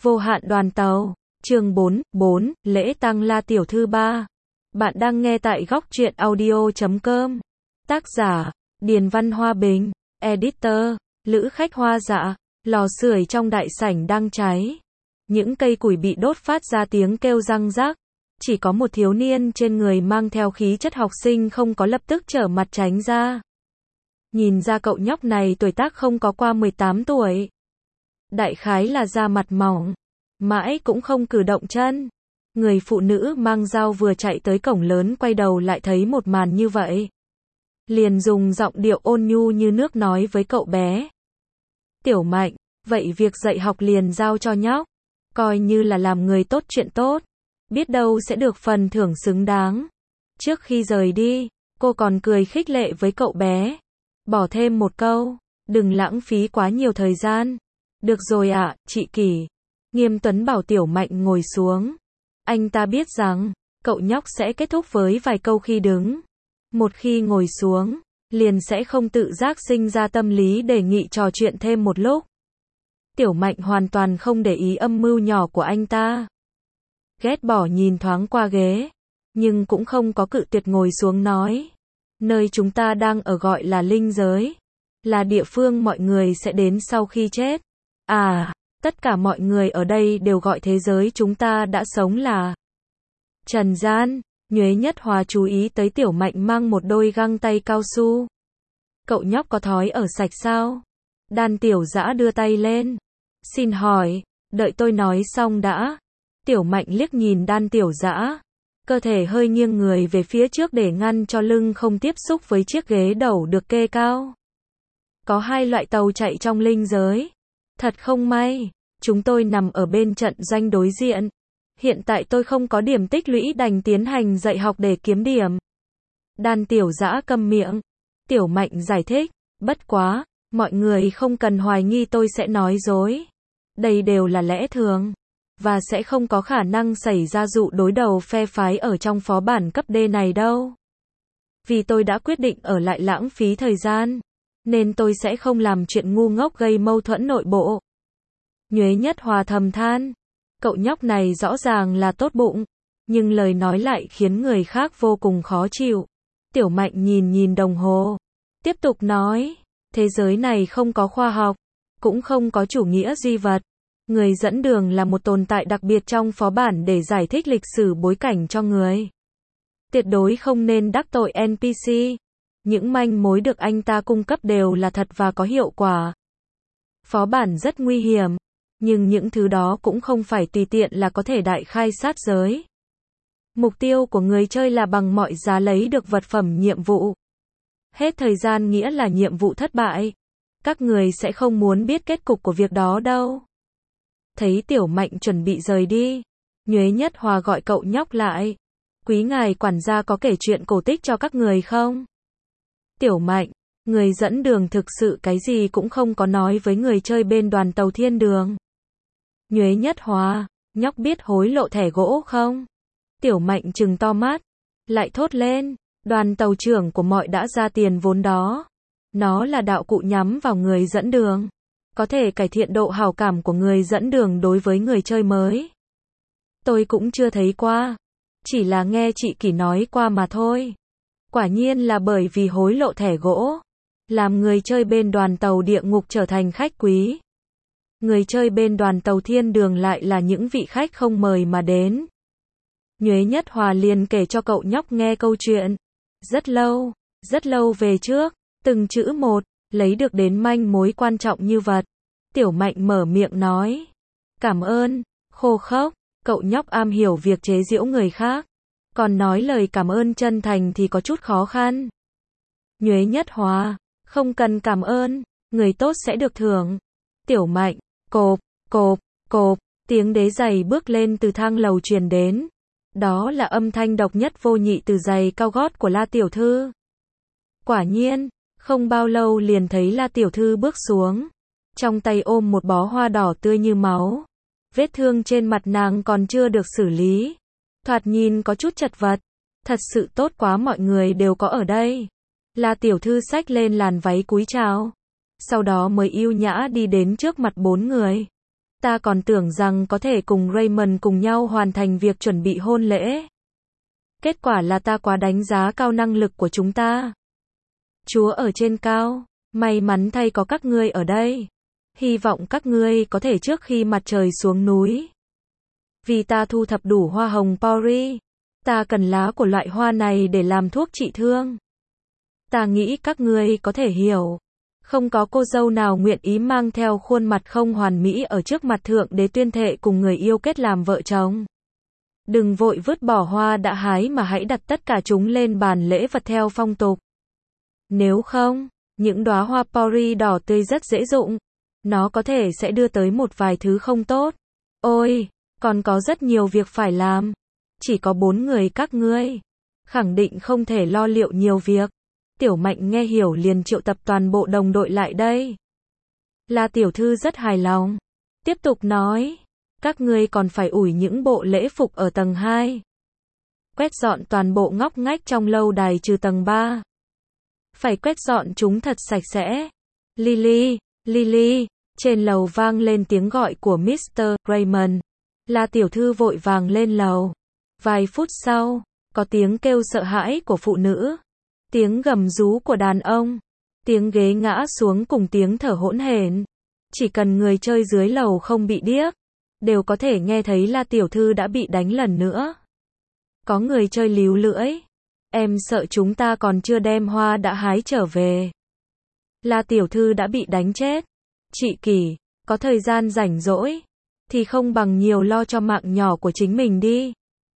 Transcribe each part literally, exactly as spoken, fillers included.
Vô hạn đoàn tàu, chương bốn, bốn, lễ tang La tiểu thư ba. Bạn đang nghe tại góc truyện audio chấm com. Tác giả, Điền Văn Hoa Bình, editor, Lữ Khách Hoa Dạ. Lò sưởi trong đại sảnh đang cháy. Những cây củi bị đốt phát ra tiếng kêu răng rắc. Chỉ có một thiếu niên trên người mang theo khí chất học sinh không có lập tức trở mặt tránh ra. Nhìn ra cậu nhóc này tuổi tác không có qua mười tám tuổi. Đại khái là da mặt mỏng, mãi cũng không cử động chân. Người phụ nữ mang dao vừa chạy tới cổng lớn quay đầu lại thấy một màn như vậy. Liền dùng giọng điệu ôn nhu như nước nói với cậu bé. Tiểu Mạnh, vậy việc dạy học liền giao cho nhóc. Coi như là làm người tốt chuyện tốt. Biết đâu sẽ được phần thưởng xứng đáng. Trước khi rời đi, cô còn cười khích lệ với cậu bé. Bỏ thêm một câu, đừng lãng phí quá nhiều thời gian. Được rồi ạ, à, chị Kỳ. Nghiêm Tuấn bảo Tiểu Mạnh ngồi xuống. Anh ta biết rằng, cậu nhóc sẽ kết thúc với vài câu khi đứng. Một khi ngồi xuống, liền sẽ không tự giác sinh ra tâm lý đề nghị trò chuyện thêm một lúc. Tiểu Mạnh hoàn toàn không để ý âm mưu nhỏ của anh ta. Ghét bỏ nhìn thoáng qua ghế, nhưng cũng không có cự tuyệt ngồi xuống nói. Nơi chúng ta đang ở gọi là linh giới. Là địa phương mọi người sẽ đến sau khi chết. À, tất cả mọi người ở đây đều gọi thế giới chúng ta đã sống là trần gian. Nhuế Nhất Hòa chú ý tới Tiểu Mạnh mang một đôi găng tay cao su. Cậu nhóc có thói ở sạch sao? Đan Tiểu Dã đưa tay lên. Xin hỏi, đợi tôi nói xong đã. Tiểu Mạnh liếc nhìn Đan Tiểu Dã. Cơ thể hơi nghiêng người về phía trước để ngăn cho lưng không tiếp xúc với chiếc ghế đầu được kê cao. Có hai loại tàu chạy trong linh giới. Thật không may, chúng tôi nằm ở bên trận doanh đối diện. Hiện tại tôi không có điểm tích lũy đành tiến hành dạy học để kiếm điểm. Đan Tiểu Dã câm miệng. Tiểu Mạnh giải thích, bất quá, mọi người không cần hoài nghi tôi sẽ nói dối. Đây đều là lẽ thường. Và sẽ không có khả năng xảy ra dụ đối đầu phe phái ở trong phó bản cấp D này đâu. Vì tôi đã quyết định ở lại lãng phí thời gian. Nên tôi sẽ không làm chuyện ngu ngốc gây mâu thuẫn nội bộ. Nhuế Nhất Hòa thầm than. Cậu nhóc này rõ ràng là tốt bụng. Nhưng lời nói lại khiến người khác vô cùng khó chịu. Tiểu Mạnh nhìn nhìn đồng hồ. Tiếp tục nói. Thế giới này không có khoa học. Cũng không có chủ nghĩa duy vật. Người dẫn đường là một tồn tại đặc biệt trong phó bản để giải thích lịch sử bối cảnh cho người. Tuyệt đối không nên đắc tội en pê xê. Những manh mối được anh ta cung cấp đều là thật và có hiệu quả. Phó bản rất nguy hiểm, nhưng những thứ đó cũng không phải tùy tiện là có thể đại khai sát giới. Mục tiêu của người chơi là bằng mọi giá lấy được vật phẩm nhiệm vụ. Hết thời gian nghĩa là nhiệm vụ thất bại. Các người sẽ không muốn biết kết cục của việc đó đâu. Thấy Tiểu Mạnh chuẩn bị rời đi, Nhuế Nhất Hòa gọi cậu nhóc lại. Quý ngài quản gia có kể chuyện cổ tích cho các người không? Tiểu Mạnh, người dẫn đường thực sự cái gì cũng không có nói với người chơi bên đoàn tàu thiên đường. Nhuế Nhất Hòa, nhóc biết hối lộ thẻ gỗ không? Tiểu Mạnh trừng to mắt, lại thốt lên, đoàn tàu trưởng của mọi đã ra tiền vốn đó. Nó là đạo cụ nhắm vào người dẫn đường. Có thể cải thiện độ hảo cảm của người dẫn đường đối với người chơi mới. Tôi cũng chưa thấy qua. Chỉ là nghe chị Kỳ nói qua mà thôi. Quả nhiên là bởi vì hối lộ thẻ gỗ. Làm người chơi bên đoàn tàu địa ngục trở thành khách quý. Người chơi bên đoàn tàu thiên đường lại là những vị khách không mời mà đến. Nhuế Nhất Hòa liền kể cho cậu nhóc nghe câu chuyện. Rất lâu, rất lâu về trước, từng chữ một. Lấy được đến manh mối quan trọng như vật. Tiểu Mạnh mở miệng nói. Cảm ơn, khô khốc. Cậu nhóc am hiểu việc chế giễu người khác. Còn nói lời cảm ơn chân thành thì có chút khó khăn. Nhuế Nhất Hòa, không cần cảm ơn. Người tốt sẽ được thưởng. Tiểu Mạnh, cộp, cộp, cộp. Tiếng đế giày bước lên từ thang lầu truyền đến. Đó là âm thanh độc nhất vô nhị từ giày cao gót của La Tiểu Thư. Quả nhiên. Không bao lâu liền thấy La Tiểu Thư bước xuống. Trong tay ôm một bó hoa đỏ tươi như máu. Vết thương trên mặt nàng còn chưa được xử lý. Thoạt nhìn có chút chật vật. Thật sự tốt quá mọi người đều có ở đây. La Tiểu Thư xách lên làn váy cúi chào. Sau đó mới yêu nhã đi đến trước mặt bốn người. Ta còn tưởng rằng có thể cùng Raymond cùng nhau hoàn thành việc chuẩn bị hôn lễ. Kết quả là ta quá đánh giá cao năng lực của chúng ta. Chúa ở trên cao, may mắn thay có các ngươi ở đây. Hy vọng các ngươi có thể trước khi mặt trời xuống núi. Vì ta thu thập đủ hoa hồng Pori. Ta cần lá của loại hoa này để làm thuốc trị thương. Ta nghĩ các ngươi có thể hiểu. Không có cô dâu nào nguyện ý mang theo khuôn mặt không hoàn mỹ ở trước mặt thượng đế tuyên thệ cùng người yêu kết làm vợ chồng. Đừng vội vứt bỏ hoa đã hái mà hãy đặt tất cả chúng lên bàn lễ vật theo phong tục. Nếu không, những đóa hoa Pori đỏ tươi rất dễ dụng. Nó có thể sẽ đưa tới một vài thứ không tốt. Ôi, còn có rất nhiều việc phải làm. Chỉ có bốn người các ngươi. Khẳng định không thể lo liệu nhiều việc. Tiểu Mạnh nghe hiểu liền triệu tập toàn bộ đồng đội lại đây. La tiểu thư rất hài lòng. Tiếp tục nói. Các ngươi còn phải ủi những bộ lễ phục ở tầng hai. Quét dọn toàn bộ ngóc ngách trong lâu đài trừ tầng ba. Phải quét dọn chúng thật sạch sẽ. Lily, Lily, trên lầu vang lên tiếng gọi của mít tơ Raymond. La tiểu thư vội vàng lên lầu. Vài phút sau, có tiếng kêu sợ hãi của phụ nữ. Tiếng gầm rú của đàn ông. Tiếng ghế ngã xuống cùng tiếng thở hỗn hển. Chỉ cần người chơi dưới lầu không bị điếc, đều có thể nghe thấy La tiểu thư đã bị đánh lần nữa. Có người chơi líu lưỡi. Em sợ chúng ta còn chưa đem hoa đã hái trở về. La tiểu thư đã bị đánh chết. Chị Kỳ, có thời gian rảnh rỗi, thì không bằng nhiều lo cho mạng nhỏ của chính mình đi.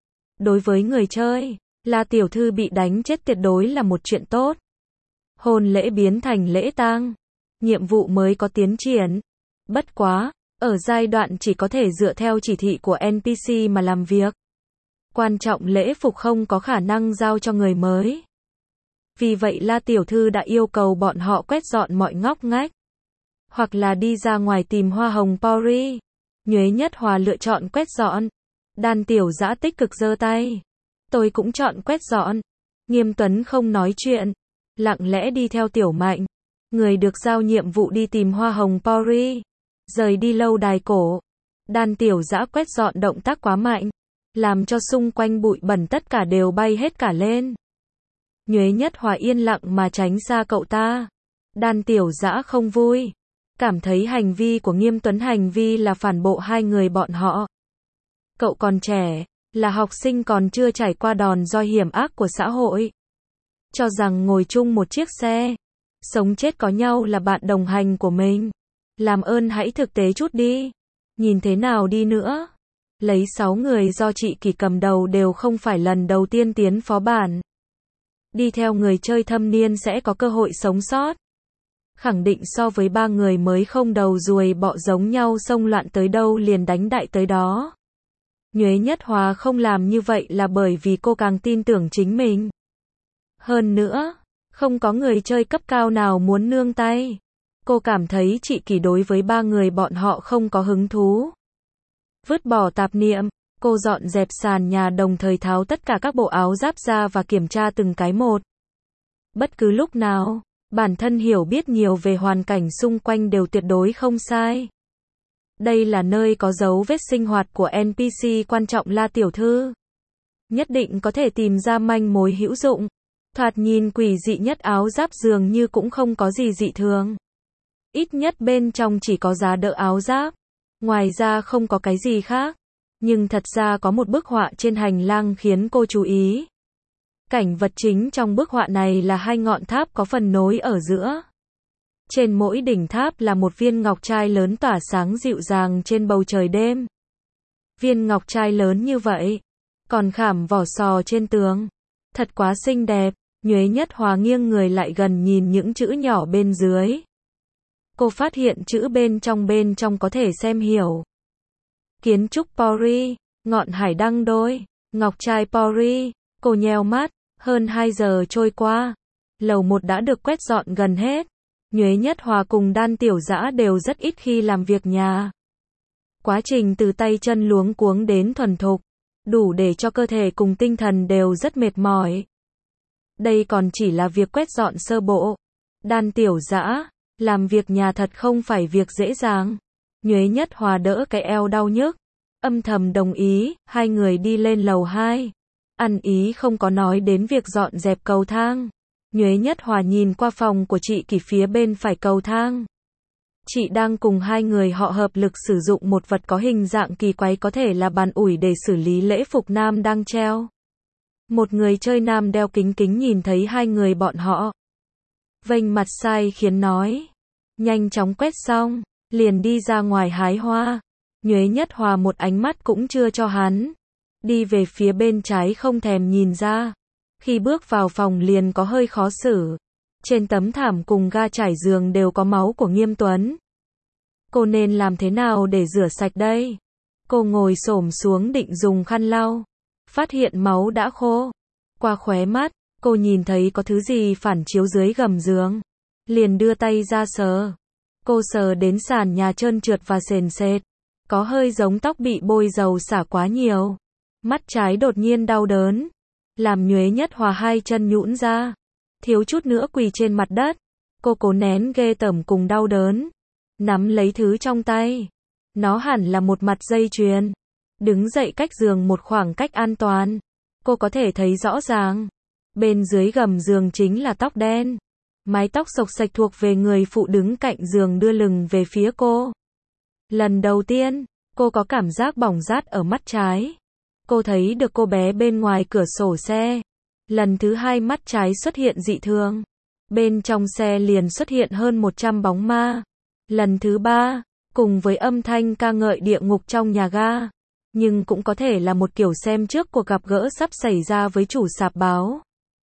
Đối với người chơi, La tiểu thư bị đánh chết tuyệt đối là một chuyện tốt. Hôn lễ biến thành lễ tang. Nhiệm vụ mới có tiến triển. Bất quá, ở giai đoạn chỉ có thể dựa theo chỉ thị của en pê xê mà làm việc. Quan trọng lễ phục không có khả năng giao cho người mới. Vì vậy La tiểu thư đã yêu cầu bọn họ quét dọn mọi ngóc ngách. Hoặc là đi ra ngoài tìm hoa hồng Pori. Nhuế Nhất Hòa lựa chọn quét dọn. Đan Tiểu Dã tích cực giơ tay. Tôi cũng chọn quét dọn. Nghiêm Tuấn không nói chuyện. Lặng lẽ đi theo Tiểu Mạnh. Người được giao nhiệm vụ đi tìm hoa hồng Pori. Rời đi lâu đài cổ. Đan Tiểu Dã quét dọn động tác quá mạnh. Làm cho xung quanh bụi bẩn tất cả đều bay hết cả lên. Nhuế Nhất Hòa yên lặng mà tránh xa cậu ta. Đan Tiểu Dã không vui. Cảm thấy hành vi của Nghiêm Tuấn hành vi là phản bộ hai người bọn họ. Cậu còn trẻ, là học sinh còn chưa trải qua đòn roi hiểm ác của xã hội. Cho rằng ngồi chung một chiếc xe, sống chết có nhau là bạn đồng hành của mình. Làm ơn hãy thực tế chút đi. Nhìn thế nào đi nữa. Lấy sáu người do chị Kỳ cầm đầu đều không phải lần đầu tiên tiến phó bản. Đi theo người chơi thâm niên sẽ có cơ hội sống sót. Khẳng định so với ba người mới không đầu ruồi bọ giống nhau xông loạn tới đâu liền đánh đại tới đó. Nhuế Nhất Hòa không làm như vậy là bởi vì cô càng tin tưởng chính mình. Hơn nữa, không có người chơi cấp cao nào muốn nương tay. Cô cảm thấy chị Kỳ đối với ba người bọn họ không có hứng thú. Vứt bỏ tạp niệm, cô dọn dẹp sàn nhà đồng thời tháo tất cả các bộ áo giáp ra và kiểm tra từng cái một. Bất cứ lúc nào, bản thân hiểu biết nhiều về hoàn cảnh xung quanh đều tuyệt đối không sai. Đây là nơi có dấu vết sinh hoạt của en pê xê quan trọng La tiểu thư. Nhất định có thể tìm ra manh mối hữu dụng. Thoạt nhìn quỷ dị nhất áo giáp dường như cũng không có gì dị thường. Ít nhất bên trong chỉ có giá đỡ áo giáp. Ngoài ra không có cái gì khác. Nhưng thật ra có một bức họa trên hành lang khiến cô chú ý. Cảnh vật chính trong bức họa này là hai ngọn tháp có phần nối ở giữa. Trên mỗi đỉnh tháp là một viên ngọc trai lớn tỏa sáng dịu dàng trên bầu trời đêm. Viên ngọc trai lớn như vậy, còn khảm vỏ sò trên tường. Thật quá xinh đẹp. Nhuế Nhất Hòa nghiêng người lại gần nhìn những chữ nhỏ bên dưới. Cô phát hiện chữ bên trong bên trong có thể xem hiểu. Kiến trúc Pori, ngọn hải đăng đôi, ngọc trai Pori. Cô nheo mắt, hơn hai giờ trôi qua. Lầu một đã được quét dọn gần hết. Nhuế Nhất Hòa cùng Đan Tiểu Dã đều rất ít khi làm việc nhà. Quá trình từ tay chân luống cuống đến thuần thục, đủ để cho cơ thể cùng tinh thần đều rất mệt mỏi. Đây còn chỉ là việc quét dọn sơ bộ. Đan Tiểu Dã, làm việc nhà thật không phải việc dễ dàng. Nhuế Nhất Hòa đỡ cái eo đau nhức, âm thầm đồng ý, hai người đi lên lầu hai. Ăn ý không có nói đến việc dọn dẹp cầu thang. Nhuế Nhất Hòa nhìn qua phòng của chị Kỳ phía bên phải cầu thang. Chị đang cùng hai người họ hợp lực sử dụng một vật có hình dạng kỳ quái, có thể là bàn ủi để xử lý lễ phục nam đang treo. Một người chơi nam đeo kính kính nhìn thấy hai người bọn họ, vênh mặt sai khiến nói. Nhanh chóng quét xong, liền đi ra ngoài hái hoa. Nhuế Nhất Hòa một ánh mắt cũng chưa cho hắn. Đi về phía bên trái không thèm nhìn ra. Khi bước vào phòng liền có hơi khó xử. Trên tấm thảm cùng ga trải giường đều có máu của Nghiêm Tuấn. Cô nên làm thế nào để rửa sạch đây? Cô ngồi xổm xuống định dùng khăn lau. Phát hiện máu đã khô. Qua khóe mắt, cô nhìn thấy có thứ gì phản chiếu dưới gầm giường. Liền đưa tay ra sờ. Cô sờ đến sàn nhà trơn trượt và sền sệt. Có hơi giống tóc bị bôi dầu xả quá nhiều. Mắt trái đột nhiên đau đớn. Làm Nhuế Nhất Hòa hai chân nhũn ra. Thiếu chút nữa quỳ trên mặt đất. Cô cố nén ghê tởm cùng đau đớn. Nắm lấy thứ trong tay. Nó hẳn là một mặt dây chuyền. Đứng dậy cách giường một khoảng cách an toàn. Cô có thể thấy rõ ràng. Bên dưới gầm giường chính là tóc đen. Mái tóc xộc xạch thuộc về người phụ đứng cạnh giường đưa lưng về phía cô. Lần đầu tiên, cô có cảm giác bỏng rát ở mắt trái. Cô thấy được cô bé bên ngoài cửa sổ xe. Lần thứ hai mắt trái xuất hiện dị thường. Bên trong xe liền xuất hiện hơn một trăm bóng ma. Lần thứ ba, cùng với âm thanh ca ngợi địa ngục trong nhà ga. Nhưng cũng có thể là một kiểu xem trước cuộc gặp gỡ sắp xảy ra với chủ sạp báo.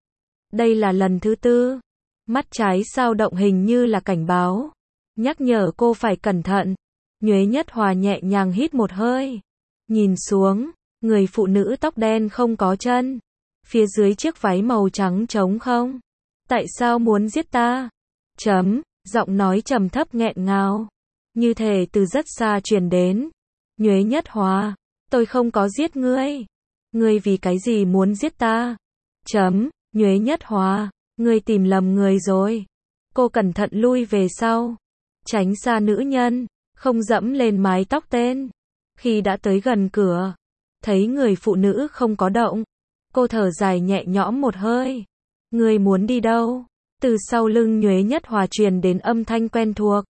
Đây là lần thứ tư. Mắt trái sao động hình như là cảnh báo. Nhắc nhở cô phải cẩn thận. Nhuế Nhất Hòa nhẹ nhàng hít một hơi. Nhìn xuống, người phụ nữ tóc đen không có chân. Phía dưới chiếc váy màu trắng trống không. Tại sao muốn giết ta? Chấm, giọng nói trầm thấp nghẹn ngào. Như thể từ rất xa truyền đến. Nhuế Nhất Hòa, tôi không có giết ngươi. Ngươi vì cái gì muốn giết ta? Chấm, Nhuế Nhất Hòa, ngươi tìm lầm người rồi. Cô cẩn thận lui về sau. Tránh xa nữ nhân, không dẫm lên mái tóc tên. Khi đã tới gần cửa, thấy người phụ nữ không có động. Cô thở dài nhẹ nhõm một hơi. Ngươi muốn đi đâu? Từ sau lưng Nhuế Nhất Hòa truyền đến âm thanh quen thuộc.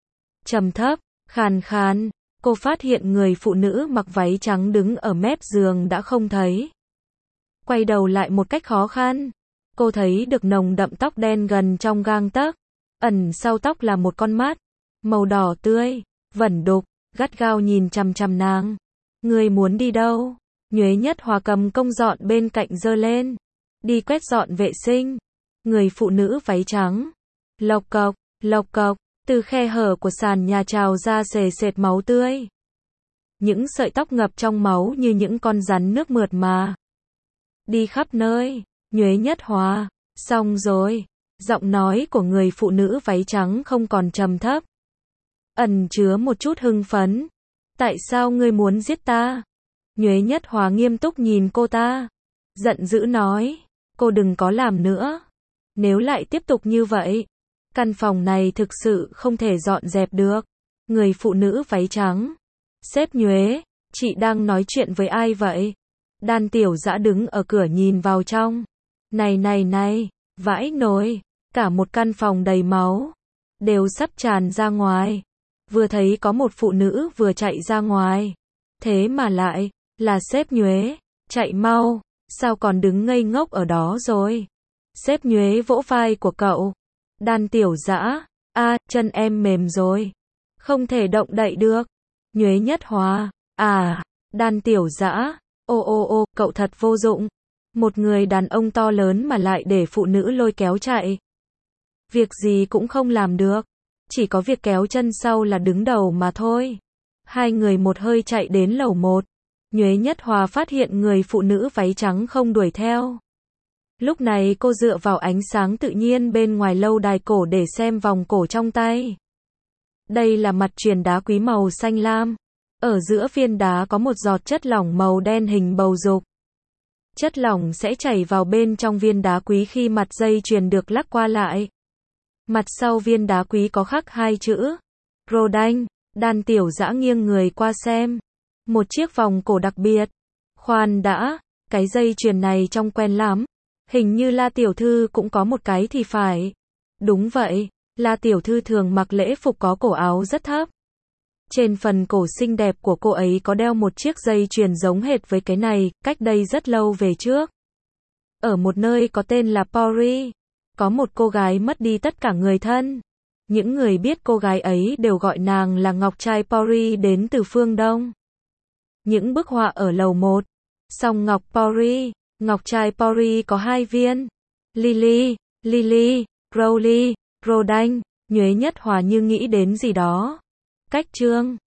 Trầm thấp, khàn khàn. Cô phát hiện người phụ nữ mặc váy trắng đứng ở mép giường đã không thấy. Quay đầu lại một cách khó khăn. Cô thấy được nồng đậm tóc đen gần trong gang tấc. Ẩn sau tóc là một con mắt. Màu đỏ tươi, vẩn đục, gắt gao nhìn chằm chằm nàng. Ngươi muốn đi đâu? Nhuế Nhất Hòa cầm công dọn bên cạnh giơ lên. Đi quét dọn vệ sinh. Người phụ nữ váy trắng. Lộc cộc, lộc cộc, từ khe hở của sàn nhà trào ra sề sệt máu tươi. Những sợi tóc ngập trong máu như những con rắn nước mượt mà. Đi khắp nơi. Nhuế Nhất Hòa, xong rồi. Giọng nói của người phụ nữ váy trắng không còn trầm thấp. Ẩn chứa một chút hưng phấn. Tại sao ngươi muốn giết ta? Nhuế Nhất Hòa nghiêm túc nhìn cô ta. Giận dữ nói. Cô đừng có làm nữa. Nếu lại tiếp tục như vậy, căn phòng này thực sự không thể dọn dẹp được. Người phụ nữ váy trắng. Sếp Nhuế, chị đang nói chuyện với ai vậy? Đan Tiểu Dã đứng ở cửa nhìn vào trong. Này này này, vãi nồi, cả một căn phòng đầy máu. Đều sắp tràn ra ngoài. Vừa thấy có một phụ nữ vừa chạy ra ngoài. Thế mà lại, là sếp Nhuế. Chạy mau, sao còn đứng ngây ngốc ở đó rồi? Sếp Nhuế vỗ vai của cậu. Đan Tiểu Dã, a, chân em mềm rồi. Không thể động đậy được. Nhuế Nhất Hòa, à, Đan Tiểu Dã, ô ô ô, cậu thật vô dụng. Một người đàn ông to lớn mà lại để phụ nữ lôi kéo chạy. Việc gì cũng không làm được. Chỉ có việc kéo chân sau là đứng đầu mà thôi. Hai người một hơi chạy đến lầu một. Nhuế Nhất Hòa phát hiện người phụ nữ váy trắng không đuổi theo. Lúc này cô dựa vào ánh sáng tự nhiên bên ngoài lâu đài cổ để xem vòng cổ trong tay. Đây là mặt chuyền đá quý màu xanh lam. Ở giữa viên đá có một giọt chất lỏng màu đen hình bầu dục. Chất lỏng sẽ chảy vào bên trong viên đá quý khi mặt dây chuyền được lắc qua lại. Mặt sau viên đá quý có khắc hai chữ Rodan, Đan Tiểu Dã nghiêng người qua xem. Một chiếc vòng cổ đặc biệt. Khoan đã, cái dây chuyền này trông quen lắm. Hình như La Tiểu Thư cũng có một cái thì phải. Đúng vậy, La Tiểu Thư thường mặc lễ phục có cổ áo rất thấp. Trên phần cổ xinh đẹp của cô ấy có đeo một chiếc dây chuyền giống hệt với cái này, cách đây rất lâu về trước. Ở một nơi có tên là Paris, có một cô gái mất đi tất cả người thân. Những người biết cô gái ấy đều gọi nàng là Ngọc Trai Paris đến từ phương Đông. Những bức họa ở lầu một. Song Ngọc Paris, Ngọc Trai Paris có hai viên. Lily, Lily, Crowley, Rodin, nhuế nhất Hòa như nghĩ đến gì đó. Cách chương